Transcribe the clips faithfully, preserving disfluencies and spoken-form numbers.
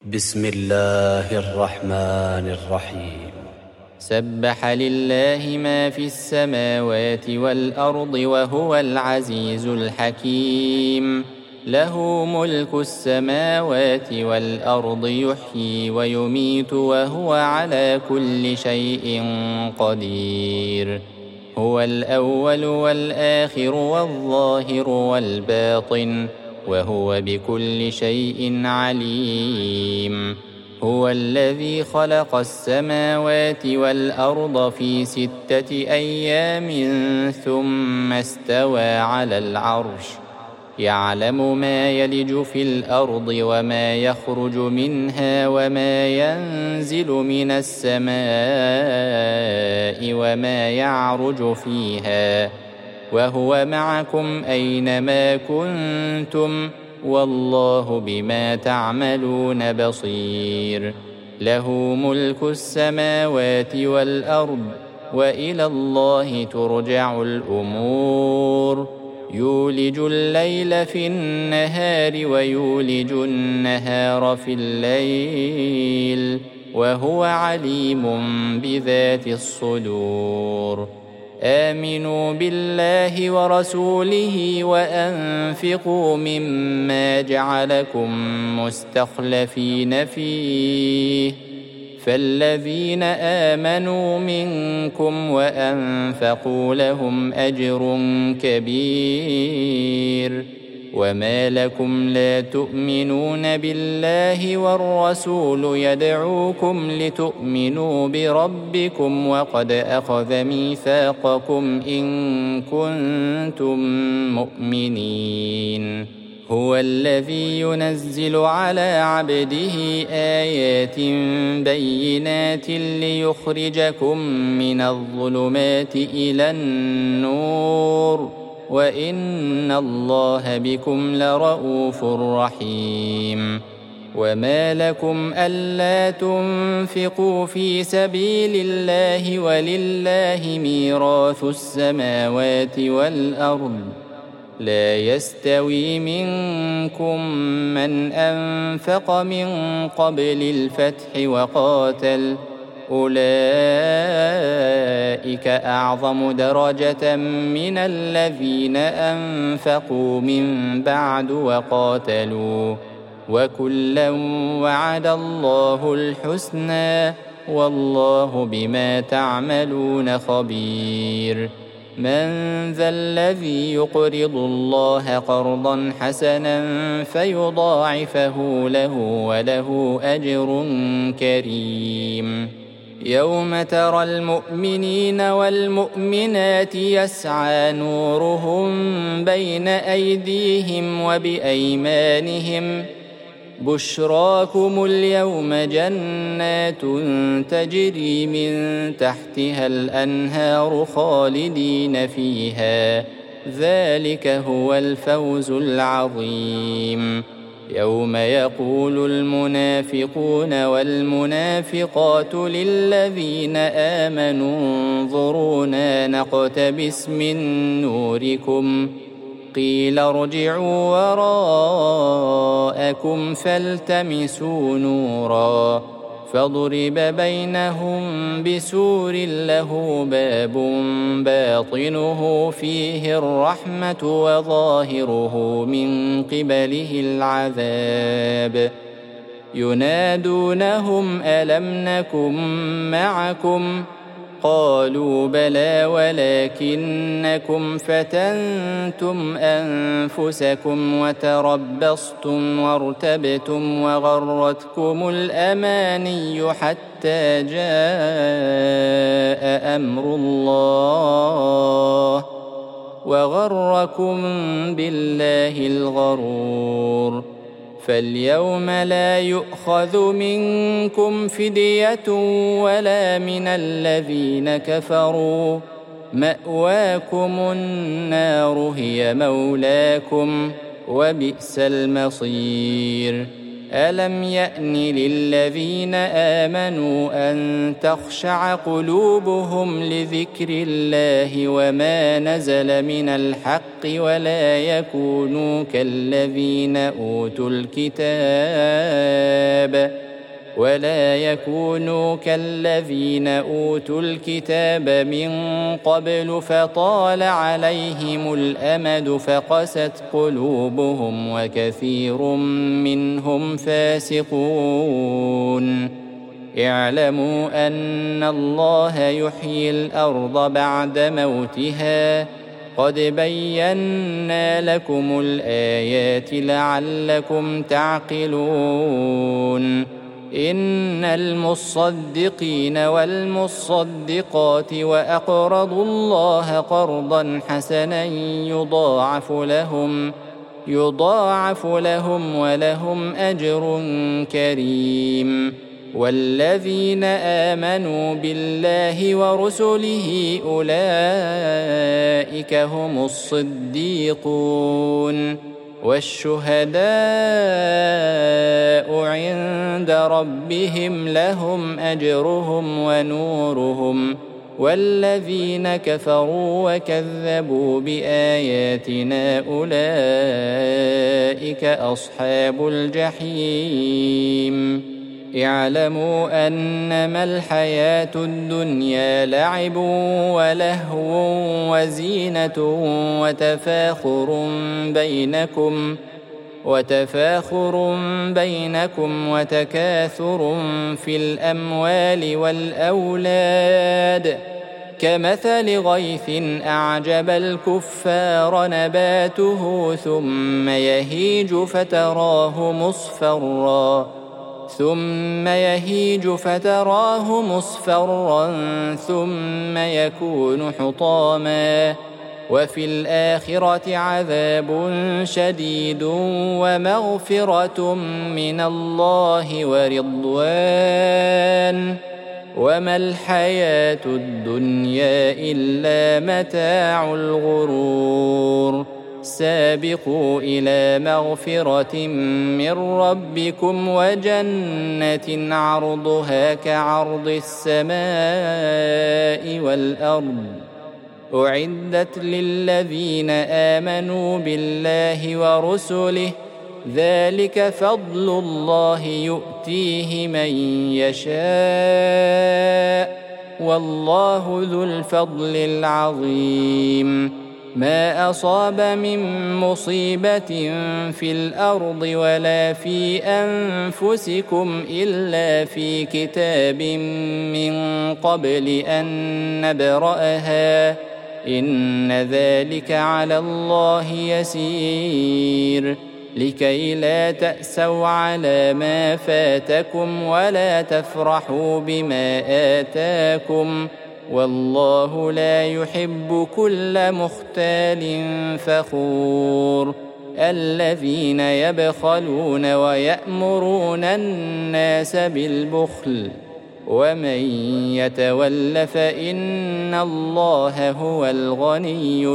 بسم الله الرحمن الرحيم. سبح لله ما في السماوات والأرض وهو العزيز الحكيم. له ملك السماوات والأرض، يحيي ويميت وهو على كل شيء قدير. هو الأول والآخر والظاهر والباطن، وهو بكل شيء عليم. هو الذي خلق السماوات والأرض في ستة أيام ثم استوى على العرش، يعلم ما يلج في الأرض وما يخرج منها وما ينزل من السماء وما يعرج فيها، وهو معكم أينما كنتم، والله بما تعملون بصير. له ملك السماوات والأرض، وإلى الله ترجع الأمور. يولج الليل في النهار ويولج النهار في الليل، وهو عليم بذات الصدور. آمنوا بالله ورسوله وأنفقوا مما جعلكم مستخلفين فيه، فالذين آمنوا منكم وأنفقوا لهم أجر كبير. وما لكم لا تؤمنون بالله والرسول يدعوكم لتؤمنوا بربكم وقد أخذ ميثاقكم إن كنتم مؤمنين. هو الذي ينزل على عبده آيات بينات ليخرجكم من الظلمات إلى النور، وإن الله بكم لرءوف رحيم. وما لكم ألا تنفقوا في سبيل الله ولله ميراث السماوات والأرض، لا يستوي منكم من أنفق من قبل الفتح وقاتل، أولئك أعظم درجة من الذين أنفقوا من بعد وقاتلوا، وكلا وعد الله الحسنى، والله بما تعملون خبير. من ذا الذي يقرض الله قرضا حسنا فيضاعفه له وله أجر كريم؟ يوم ترى المؤمنين والمؤمنات يسعى نورهم بين أيديهم وبأيمانهم، بشراكم اليوم جنات تجري من تحتها الأنهار خالدين فيها، ذلك هو الفوز العظيم. يوم يقول المنافقون والمنافقات للذين آمنوا انظرونا نقتبس من نوركم، قيل ارجعوا وراءكم فالتمسوا نورا، فضرب بينهم بسور له باب باطنه فيه الرحمة وظاهره من قبله العذاب. ينادونهم ألم نكن معكم؟ قالوا بلى ولكنكم فتنتم أنفسكم وتربصتم وارتبتم وغرتكم الأماني حتى جاء أمر الله، وغركم بالله الغرور. فاليوم لا يؤخذ منكم فدية ولا من الذين كفروا، مأواكم النار هي مولاكم، وبئس المصير. ألم يأن للذين آمنوا أن تخشع قلوبهم لذكر الله وما نزل من الحق ولا يكونوا كالذين أوتوا الكتاب الكتاب ولا يكونوا كالذين أوتوا الكتاب من قبل فطال عليهم الأمد فقست قلوبهم وكثير منهم فاسقون اعلموا أن الله يحيي الأرض بعد موتها قد بينا لكم الآيات لعلكم تعقلون إن المصدقين والمصدقات وأقرضوا الله قرضا حسنا يضاعف لهم يضاعف لهم ولهم أجر كريم والذين آمنوا بالله ورسله أولئك هم الصديقون والشهداء عند ربهم لهم أجرهم ونورهم والذين كفروا وكذبوا بآياتنا أولئك أصحاب الجحيم اعلموا أنما الحياة الدنيا لعب ولهو وزينة وتفاخر بينكم وتفاخر بينكم وتكاثر في الأموال والأولاد كمثل غيث أعجب الكفار نباته ثم يهيج فتراه مصفرا ثم يهيج فتراه مصفرا ثم يكون حطاما وفي الآخرة عذاب شديد ومغفرة من الله ورضوان وما الحياة الدنيا إلا متاع الغرور سابقوا إلى مغفرة من ربكم وجنة عرضها كعرض السماء والأرض أعدت للذين آمنوا بالله ورسله ذلك فضل الله يؤتيه من يشاء والله ذو الفضل العظيم ما أصاب من مصيبة في الأرض ولا في أنفسكم إلا في كتاب من قبل أن نبرأها إن ذلك على الله يسير لكي لا تأسوا على ما فاتكم ولا تفرحوا بما آتاكم والله لا يحب كل مختال فخور الذين يبخلون ويأمرون الناس بالبخل ومن يتول فإن الله هو الغني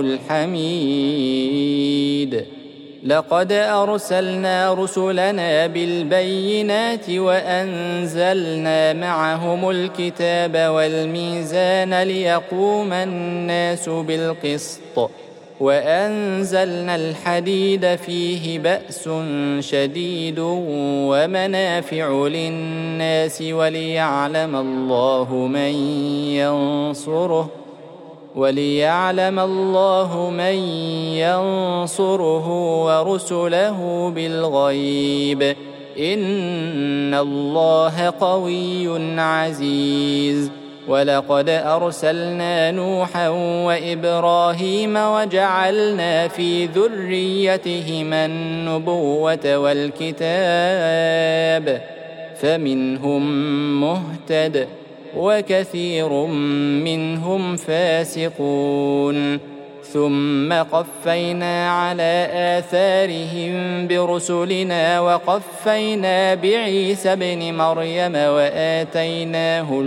الحميد لقد أرسلنا رسلنا بالبينات وأنزلنا معهم الكتاب والميزان ليقوم الناس بالقسط وأنزلنا الحديد فيه بأس شديد ومنافع للناس وليعلم الله من ينصره وليعلم الله من ينصره ورسله بالغيب إن الله قوي عزيز ولقد أرسلنا نوحا وإبراهيم وجعلنا في ذريتهما النبوة والكتاب فمنهم مهتد وكثير منهم فاسقون ثم قفينا على آثارهم برسلنا وقفينا بعيسى ابن مريم وآتيناه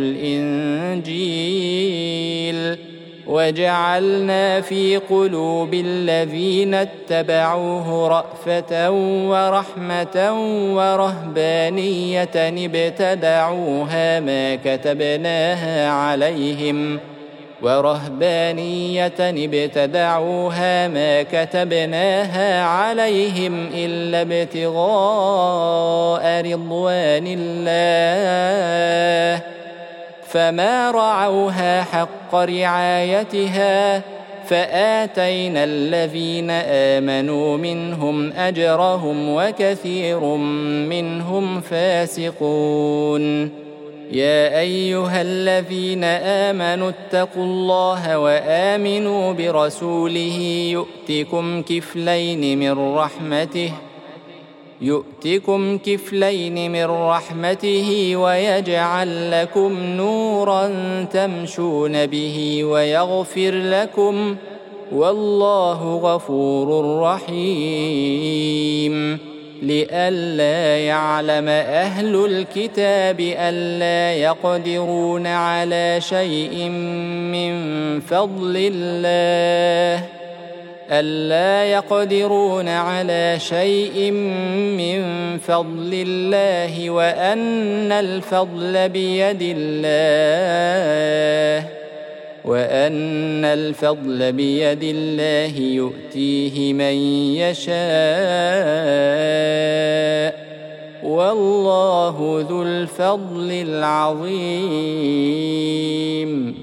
الإنجيل وجعلنا في قلوب الذين اتبعوه رأفة ورحمة ورهبانية ابتدعوها ما كتبناها عليهم ورهبانية ابتدعوها ما كتبناها عليهم إلا ابتغاء رضوان الله فما رعوها حق رعايتها فآتينا الذين آمنوا منهم أجرهم وكثير منهم فاسقون. يا أيها الذين آمنوا اتقوا الله وآمنوا برسوله يؤتكم كفلين من رحمته يؤتكم كفلين من رحمته ويجعل لكم نورا تمشون به ويغفر لكم والله غفور رحيم. لئلا يعلم أهل الكتاب ألا يقدرون على شيء من فضل الله ألا يقدرون على شيء من فضل الله وأن الفضل بيد الله وأن الفضل بيد الله يؤتيه من يشاء والله ذو الفضل العظيم.